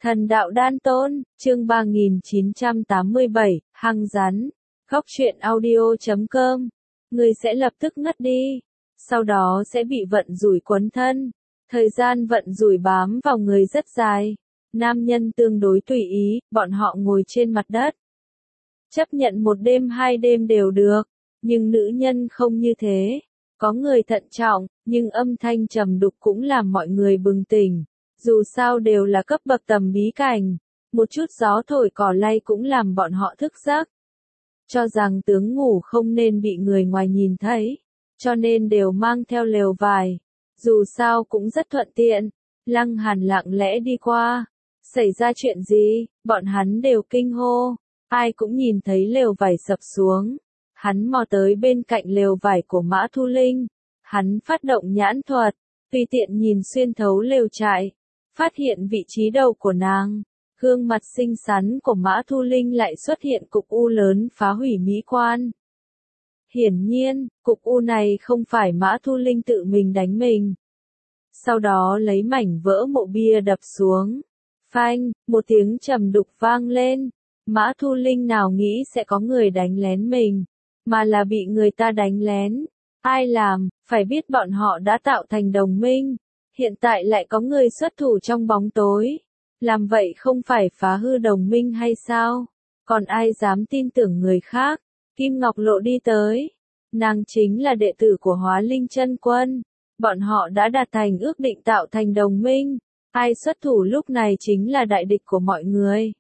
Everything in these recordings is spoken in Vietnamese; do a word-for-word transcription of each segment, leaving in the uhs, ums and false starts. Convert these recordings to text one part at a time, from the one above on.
Thần đạo đan tôn, chương ba nghìn chín trăm tám mươi bảy, hăng rắn. Góc truyện audio chấm com. Người sẽ lập tức ngất đi. Sau đó sẽ bị vận rủi quấn thân. Thời gian vận rủi bám vào người rất dài. Nam nhân tương đối tùy ý, bọn họ ngồi trên mặt đất. Chấp nhận một đêm hai đêm đều được. Nhưng nữ nhân không như thế. Có người thận trọng, nhưng âm thanh trầm đục cũng làm mọi người bừng tỉnh. Dù sao đều là cấp bậc tầm bí cảnh, một chút gió thổi cỏ lay cũng làm bọn họ thức giấc. Cho rằng tướng ngủ không nên bị người ngoài nhìn thấy, cho nên đều mang theo lều vải. Dù sao cũng rất thuận tiện. Lăng Hàn lặng lẽ đi qua. Xảy ra chuyện gì? Bọn hắn đều kinh hô. Ai cũng nhìn thấy lều vải sập xuống. Hắn mò tới bên cạnh lều vải của Mã Thu Linh. Hắn phát động nhãn thuật, tùy tiện nhìn xuyên thấu lều trại. Phát hiện vị trí đầu của nàng. Gương mặt xinh xắn của Mã Thu Linh lại xuất hiện cục u lớn phá hủy mỹ quan. Hiển nhiên, cục u này không phải Mã Thu Linh tự mình đánh mình. Sau đó lấy mảnh vỡ mộ bia đập xuống. Phanh, một tiếng trầm đục vang lên. Mã Thu Linh nào nghĩ sẽ có người đánh lén mình, mà là bị người ta đánh lén. Ai làm, phải biết bọn họ đã tạo thành đồng minh. Hiện tại lại có người xuất thủ trong bóng tối. Làm vậy không phải phá hư đồng minh hay sao? Còn ai dám tin tưởng người khác? Kim Ngọc Lộ đi tới. Nàng chính là đệ tử của Hóa Linh Chân Quân. Bọn họ đã đạt thành ước định tạo thành đồng minh. Ai xuất thủ lúc này chính là đại địch của mọi người.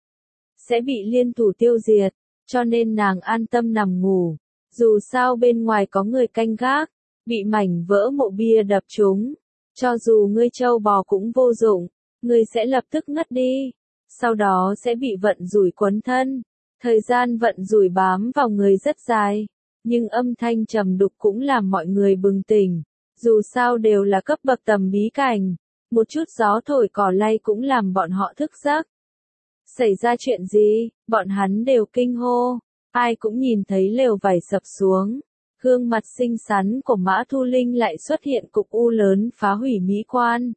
Sẽ bị liên thủ tiêu diệt. Cho nên nàng an tâm nằm ngủ. Dù sao bên ngoài có người canh gác. Bị mảnh vỡ mộ bia đập trúng. Cho dù ngươi trâu bò cũng vô dụng, ngươi sẽ lập tức ngất đi. Sau đó sẽ bị vận rủi quấn thân. Thời gian vận rủi bám vào người rất dài. Nhưng âm thanh trầm đục cũng làm mọi người bừng tỉnh. Dù sao đều là cấp bậc tầm bí cảnh. Một chút gió thổi cỏ lay cũng làm bọn họ thức giấc. Xảy ra chuyện gì? Bọn hắn đều kinh hô. Ai cũng nhìn thấy lều vải sập xuống. Gương mặt xinh xắn của Mã Thu Linh lại xuất hiện cục u lớn phá hủy mỹ quan.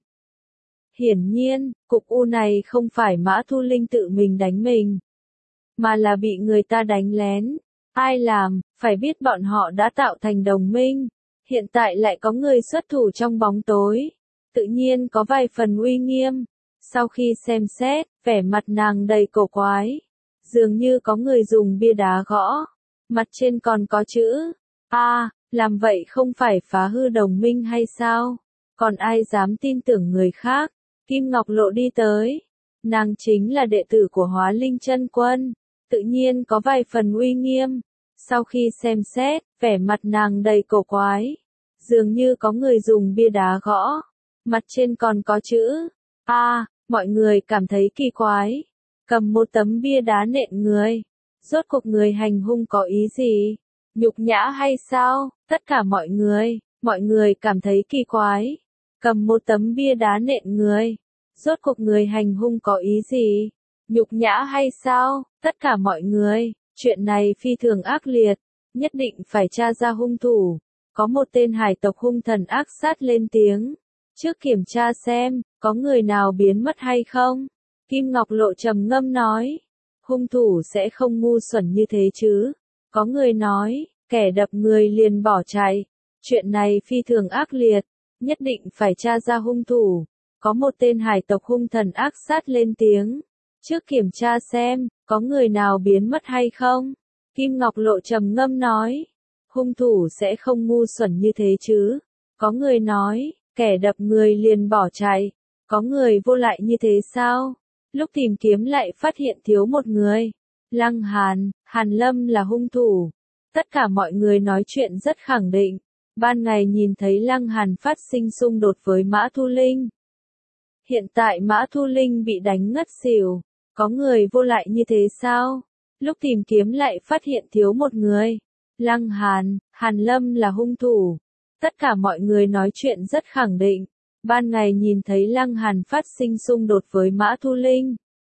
Hiển nhiên, cục u này không phải Mã Thu Linh tự mình đánh mình, mà là bị người ta đánh lén. Ai làm, phải biết bọn họ đã tạo thành đồng minh. Hiện tại lại có người xuất thủ trong bóng tối. Tự nhiên có vài phần uy nghiêm. Sau khi xem xét, vẻ mặt nàng đầy cổ quái. Dường như có người dùng bia đá gõ. Mặt trên còn có chữ. A, à, làm vậy không phải phá hư đồng minh hay sao? Còn ai dám tin tưởng người khác? Kim Ngọc Lộ đi tới. Nàng chính là đệ tử của Hóa Linh Chân Quân. Tự nhiên có vài phần uy nghiêm. Sau khi xem xét, vẻ mặt nàng đầy cổ quái. Dường như có người dùng bia đá gõ. Mặt trên còn có chữ. A, à, mọi người cảm thấy kỳ quái. Cầm một tấm bia đá nện người. Rốt cuộc người hành hung có ý gì? Nhục nhã hay sao? Tất cả mọi người, mọi người cảm thấy kỳ quái. Cầm một tấm bia đá nện người. Rốt cuộc người hành hung có ý gì? Nhục nhã hay sao? Tất cả mọi người, chuyện này phi thường ác liệt. Nhất định phải tra ra hung thủ. Có một tên hải tộc hung thần ác sát lên tiếng. Trước kiểm tra xem, có người nào biến mất hay không? Kim Ngọc Lộ trầm ngâm nói. Hung thủ sẽ không ngu xuẩn như thế chứ. Có người nói, kẻ đập người liền bỏ chạy. Chuyện này phi thường ác liệt. Nhất định phải tra ra hung thủ. Có một tên hải tộc hung thần ác sát lên tiếng. Trước kiểm tra xem, có người nào biến mất hay không? Kim Ngọc Lộ trầm ngâm nói. Hung thủ sẽ không ngu xuẩn như thế chứ. Có người nói, kẻ đập người liền bỏ chạy. Có người vô lại như thế sao? Lúc tìm kiếm lại phát hiện thiếu một người. Lăng Hàn, Hàn Lâm là hung thủ. Tất cả mọi người nói chuyện rất khẳng định. Ban ngày nhìn thấy Lăng Hàn phát sinh xung đột với Mã Thu Linh. Hiện tại Mã Thu Linh bị đánh ngất xỉu. Có người vô lại như thế sao? Lúc tìm kiếm lại phát hiện thiếu một người. Lăng Hàn, Hàn Lâm là hung thủ. Tất cả mọi người nói chuyện rất khẳng định. Ban ngày nhìn thấy Lăng Hàn phát sinh xung đột với Mã Thu Linh.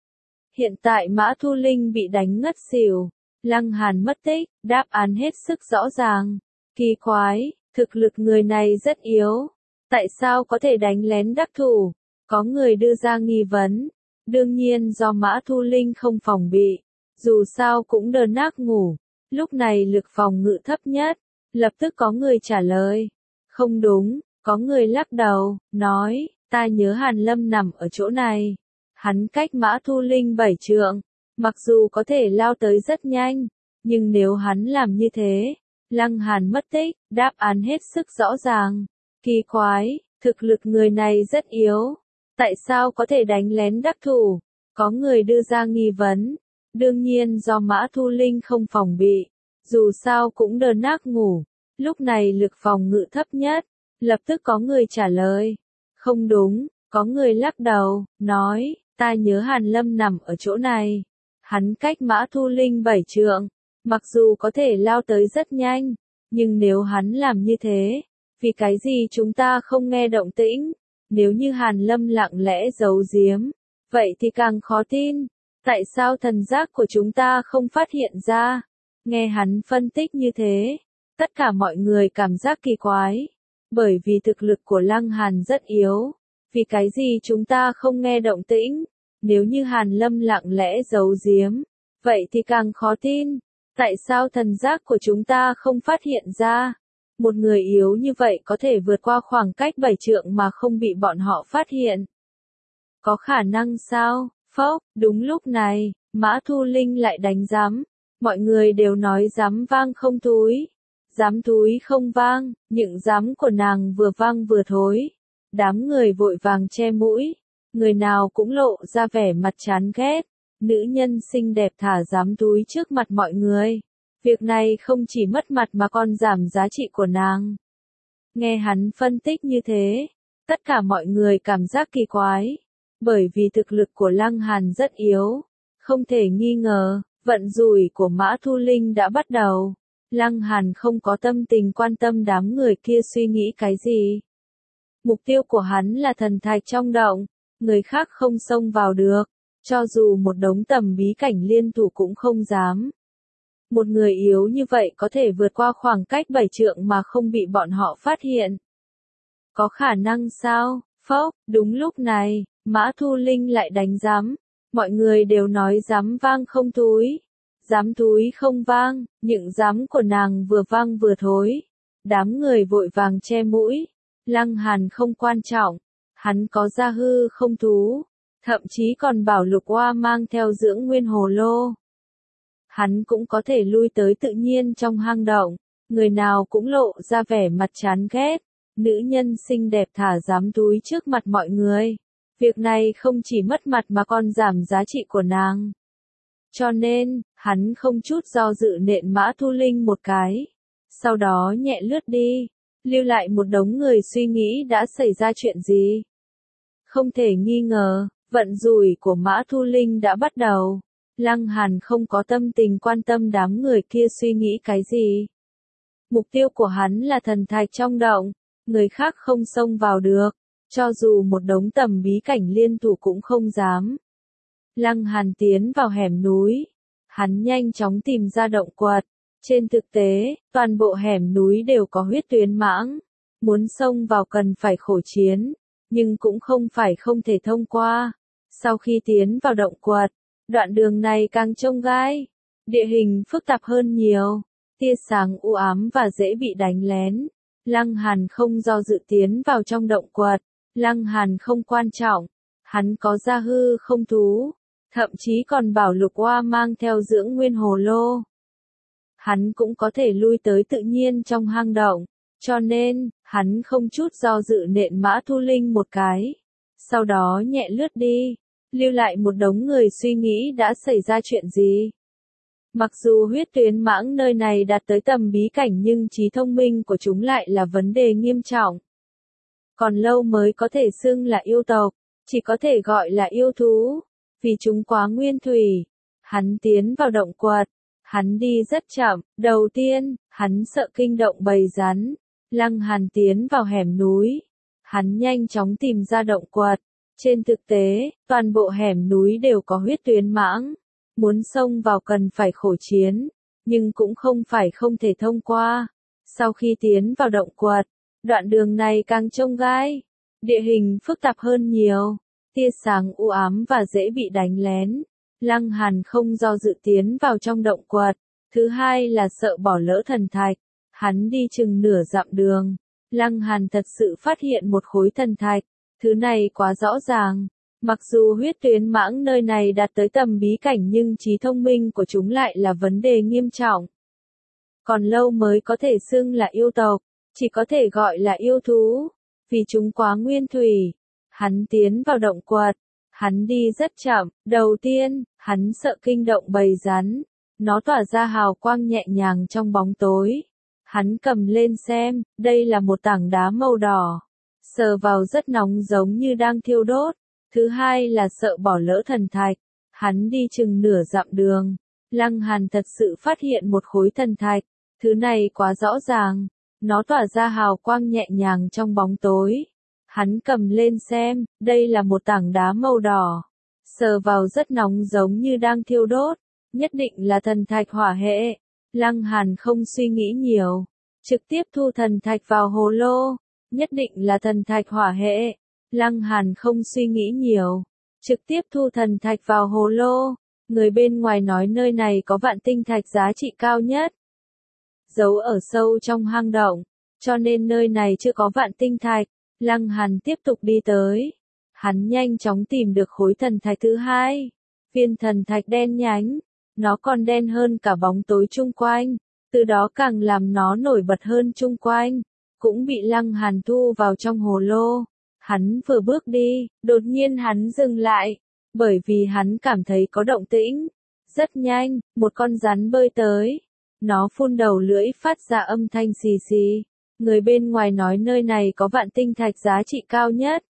Hiện tại Mã Thu Linh bị đánh ngất xỉu. Lăng Hàn mất tích, đáp án hết sức rõ ràng. Kỳ quái, thực lực người này rất yếu. Tại sao có thể đánh lén đắc thủ? Có người đưa ra nghi vấn. Đương nhiên do Mã Thu Linh không phòng bị, dù sao cũng đờ nác ngủ. Lúc này lực phòng ngự thấp nhất, lập tức có người trả lời. Không đúng, có người lắc đầu, nói, ta nhớ Hàn Lâm nằm ở chỗ này. Hắn cách Mã Thu Linh bảy trượng, mặc dù có thể lao tới rất nhanh, nhưng nếu hắn làm như thế, Lăng Hàn mất tích, đáp án hết sức rõ ràng. Kỳ quái, thực lực người này rất yếu, tại sao có thể đánh lén đắc thủ? Có người đưa ra nghi vấn, đương nhiên do Mã Thu Linh không phòng bị, dù sao cũng đờ nác ngủ, lúc này lực phòng ngự thấp nhất, lập tức có người trả lời. Không đúng, có người lắc đầu, nói, ta nhớ Hàn Lâm nằm ở chỗ này. Hắn cách Mã Thu Linh bảy trượng, mặc dù có thể lao tới rất nhanh, nhưng nếu hắn làm như thế, vì cái gì chúng ta không nghe động tĩnh? Nếu như Hàn Lâm lặng lẽ giấu giếm, vậy thì càng khó tin. Tại sao thần giác của chúng ta không phát hiện ra? Nghe hắn phân tích như thế, tất cả mọi người cảm giác kỳ quái. Bởi vì thực lực của Lăng Hàn rất yếu. Vì cái gì chúng ta không nghe động tĩnh? Nếu như Hàn Lâm lặng lẽ giấu giếm, vậy thì càng khó tin. Tại sao thần giác của chúng ta không phát hiện ra? Một người yếu như vậy có thể vượt qua khoảng cách bảy trượng mà không bị bọn họ phát hiện. Có khả năng sao? Phốc, đúng lúc này, Mã Thu Linh lại đánh giám. Mọi người đều nói giám vang không túi. Giám túi không vang, những giám của nàng vừa vang vừa thối. Đám người vội vàng che mũi. Người nào cũng lộ ra vẻ mặt chán ghét. Nữ nhân xinh đẹp thả giám túi trước mặt mọi người. Việc này không chỉ mất mặt mà còn giảm giá trị của nàng. Nghe hắn phân tích như thế, tất cả mọi người cảm giác kỳ quái. Bởi vì thực lực của Lăng Hàn rất yếu. Không thể nghi ngờ, vận rủi của Mã Thu Linh đã bắt đầu. Lăng Hàn không có tâm tình quan tâm đám người kia suy nghĩ cái gì. Mục tiêu của hắn là thần thạch trong động, người khác không xông vào được, cho dù một đống tầm bí cảnh liên thủ cũng không dám. Một người yếu như vậy có thể vượt qua khoảng cách bảy trượng mà không bị bọn họ phát hiện. Có khả năng sao? Phốc, đúng lúc này, Mã Thu Linh lại đánh giám. Mọi người đều nói giám vang không túi. Giám túi không vang, những giám của nàng vừa vang vừa thối. Đám người vội vàng che mũi. Lăng Hàn không quan trọng. Hắn có gia hư không thú. Thậm chí còn bảo Lục Oa mang theo dưỡng nguyên hồ lô. Hắn cũng có thể lui tới tự nhiên trong hang động. Người nào cũng lộ ra vẻ mặt chán ghét. Nữ nhân xinh đẹp thả giám túi trước mặt mọi người. Việc này không chỉ mất mặt mà còn giảm giá trị của nàng. Cho nên, hắn không chút do dự nện Mã Thu Linh một cái. Sau đó nhẹ lướt đi. Lưu lại một đống người suy nghĩ đã xảy ra chuyện gì. Không thể nghi ngờ, vận rủi của Mã Thu Linh đã bắt đầu. Lăng Hàn không có tâm tình quan tâm đám người kia suy nghĩ cái gì. Mục tiêu của hắn là thần thạch trong động, người khác không xông vào được, cho dù một đống tầm bí cảnh liên thủ cũng không dám. Lăng Hàn tiến vào hẻm núi, hắn nhanh chóng tìm ra động quật. Trên thực tế, toàn bộ hẻm núi đều có huyết tuyến mãng, muốn xông vào cần phải khổ chiến, nhưng cũng không phải không thể thông qua. Sau khi tiến vào động quật, đoạn đường này càng trông gai, địa hình phức tạp hơn nhiều, tia sáng u ám và dễ bị đánh lén. Lăng Hàn không do dự tiến vào trong động quật, Lăng Hàn không quan trọng, hắn có gia hư không thú, thậm chí còn bảo Lục Oa mang theo dưỡng nguyên hồ lô. Hắn cũng có thể lui tới tự nhiên trong hang động, cho nên, hắn không chút do dự nện Mã Thu Linh một cái. Sau đó nhẹ lướt đi, lưu lại một đống người suy nghĩ đã xảy ra chuyện gì. Mặc dù huyết tuyến mãng nơi này đạt tới tầm bí cảnh nhưng trí thông minh của chúng lại là vấn đề nghiêm trọng. Còn lâu mới có thể xưng là yêu tộc, chỉ có thể gọi là yêu thú, vì chúng quá nguyên thủy. Hắn tiến vào động quật, hắn đi rất chậm, đầu tiên, hắn sợ kinh động bầy rắn. Lăng Hàn tiến vào hẻm núi, hắn nhanh chóng tìm ra động quật. Trên thực tế, toàn bộ hẻm núi đều có huyết tuyến mãng. Muốn xông vào cần phải khổ chiến, nhưng cũng không phải không thể thông qua. Sau khi tiến vào động quật, đoạn đường này càng trông gai, địa hình phức tạp hơn nhiều, tia sáng u ám và dễ bị đánh lén. Lăng Hàn không do dự tiến vào trong động quật. Thứ hai là sợ bỏ lỡ thần thạch. Hắn đi chừng nửa dặm đường. Lăng Hàn thật sự phát hiện một khối thần thạch. Thứ này quá rõ ràng. Mặc dù huyết tuyến mãng nơi này đạt tới tầm bí cảnh nhưng trí thông minh của chúng lại là vấn đề nghiêm trọng. Còn lâu mới có thể xưng là yêu tộc, chỉ có thể gọi là yêu thú, vì chúng quá nguyên thủy. Hắn tiến vào động quật, hắn đi rất chậm, đầu tiên, hắn sợ kinh động bầy rắn, nó tỏa ra hào quang nhẹ nhàng trong bóng tối. Hắn cầm lên xem, đây là một tảng đá màu đỏ, sờ vào rất nóng giống như đang thiêu đốt. Thứ hai là sợ bỏ lỡ thần thạch, hắn đi chừng nửa dặm đường. Lăng Hàn thật sự phát hiện một khối thần thạch, thứ này quá rõ ràng, nó tỏa ra hào quang nhẹ nhàng trong bóng tối. Hắn cầm lên xem, đây là một tảng đá màu đỏ, sờ vào rất nóng giống như đang thiêu đốt, nhất định là thần thạch hỏa hệ. Lăng Hàn không suy nghĩ nhiều, trực tiếp thu thần thạch vào hồ lô, nhất định là thần thạch hỏa hệ. Lăng Hàn không suy nghĩ nhiều, trực tiếp thu thần thạch vào hồ lô. Người bên ngoài nói nơi này có vạn tinh thạch giá trị cao nhất, giấu ở sâu trong hang động, cho nên nơi này chưa có vạn tinh thạch. Lăng Hàn tiếp tục đi tới, hắn nhanh chóng tìm được khối thần thạch thứ hai, viên thần thạch đen nhánh, nó còn đen hơn cả bóng tối chung quanh, từ đó càng làm nó nổi bật hơn chung quanh, cũng bị Lăng Hàn thu vào trong hồ lô. Hắn vừa bước đi, đột nhiên hắn dừng lại, bởi vì hắn cảm thấy có động tĩnh. Rất nhanh, một con rắn bơi tới, nó phun đầu lưỡi phát ra âm thanh xì xì. Người bên ngoài nói nơi này có vạn tinh thạch giá trị cao nhất,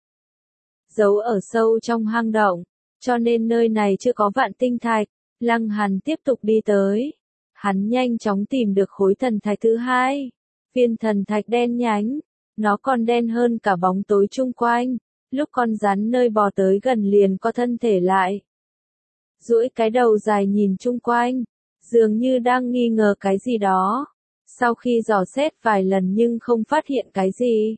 giấu ở sâu trong hang động, cho nên nơi này chưa có vạn tinh thạch. Lăng Hàn tiếp tục đi tới, hắn nhanh chóng tìm được khối thần thạch thứ hai, viên thần thạch đen nhánh, nó còn đen hơn cả bóng tối chung quanh. Lúc con rắn nơi bò tới gần liền co thân thể lại, duỗi cái đầu dài nhìn chung quanh, dường như đang nghi ngờ cái gì đó. Sau khi dò xét vài lần nhưng không phát hiện cái gì,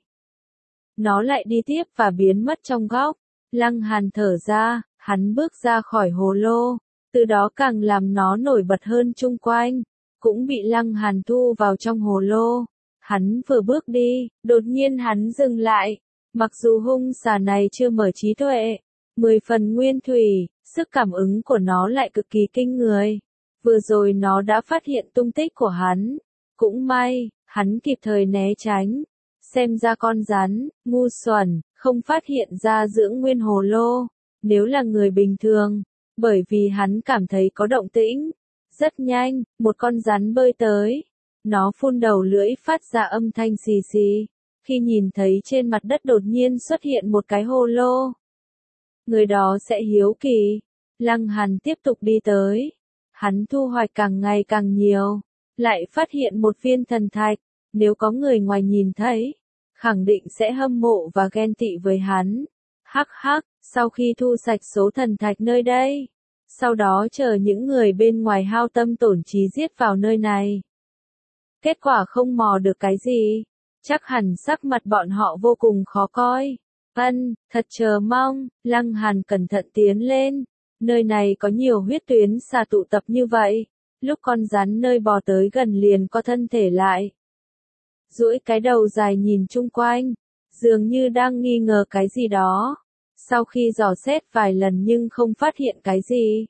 nó lại đi tiếp và biến mất trong góc. Lăng Hàn thở ra, hắn bước ra khỏi hồ lô, từ đó càng làm nó nổi bật hơn chung quanh, cũng bị Lăng Hàn thu vào trong hồ lô. Hắn vừa bước đi, đột nhiên hắn dừng lại. Mặc dù hung xà này chưa mở trí tuệ, mười phần nguyên thủy, sức cảm ứng của nó lại cực kỳ kinh người. Vừa rồi nó đã phát hiện tung tích của hắn. Cũng may, hắn kịp thời né tránh. Xem ra con rắn, ngu xuẩn, không phát hiện ra dưỡng nguyên hồ lô. Nếu là người bình thường, bởi vì hắn cảm thấy có động tĩnh. Rất nhanh, một con rắn bơi tới. Nó phun đầu lưỡi phát ra âm thanh xì xì. Khi nhìn thấy trên mặt đất đột nhiên xuất hiện một cái hồ lô, người đó sẽ hiếu kỳ. Lăng Hàn tiếp tục đi tới, hắn thu hoạch càng ngày càng nhiều, lại phát hiện một viên thần thạch. Nếu có người ngoài nhìn thấy, khẳng định sẽ hâm mộ và ghen tị với hắn. Hắc hắc, sau khi thu sạch số thần thạch nơi đây, sau đó chờ những người bên ngoài hao tâm tổn trí giết vào nơi này. Kết quả không mò được cái gì, chắc hẳn sắc mặt bọn họ vô cùng khó coi. Ân, thật chờ mong. Lăng Hàn cẩn thận tiến lên, nơi này có nhiều huyết tuyến xà tụ tập như vậy. Lúc con rắn nơi bò tới gần liền co thân thể lại, duỗi cái đầu dài nhìn chung quanh, dường như đang nghi ngờ cái gì đó. Sau khi dò xét vài lần nhưng không phát hiện cái gì,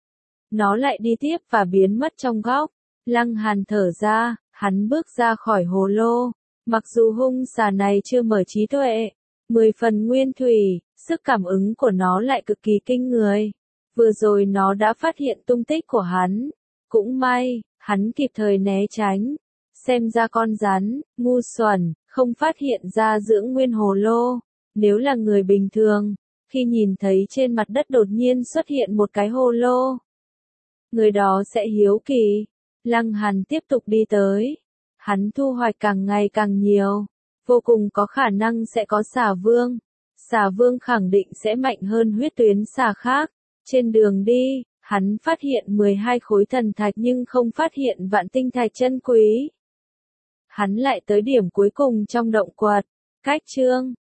nó lại đi tiếp và biến mất trong góc. Lăng Hàn thở ra, hắn bước ra khỏi hồ lô. Mặc dù hung xà này chưa mở trí tuệ, mười phần nguyên thủy, sức cảm ứng của nó lại cực kỳ kinh người. Vừa rồi nó đã phát hiện tung tích của hắn. Cũng may, hắn kịp thời né tránh. Xem ra con rắn, ngu xuẩn, không phát hiện ra dưỡng nguyên hồ lô. Nếu là người bình thường, khi nhìn thấy trên mặt đất đột nhiên xuất hiện một cái hồ lô, người đó sẽ hiếu kỳ. Lăng Hàn tiếp tục đi tới, hắn thu hoạch càng ngày càng nhiều, vô cùng có khả năng sẽ có xà vương. Xà vương khẳng định sẽ mạnh hơn huyết tuyến xà khác. Trên đường đi, hắn phát hiện mười hai khối thần thạch nhưng không phát hiện vạn tinh thạch chân quý. Hắn lại tới điểm cuối cùng trong động quật, cách chương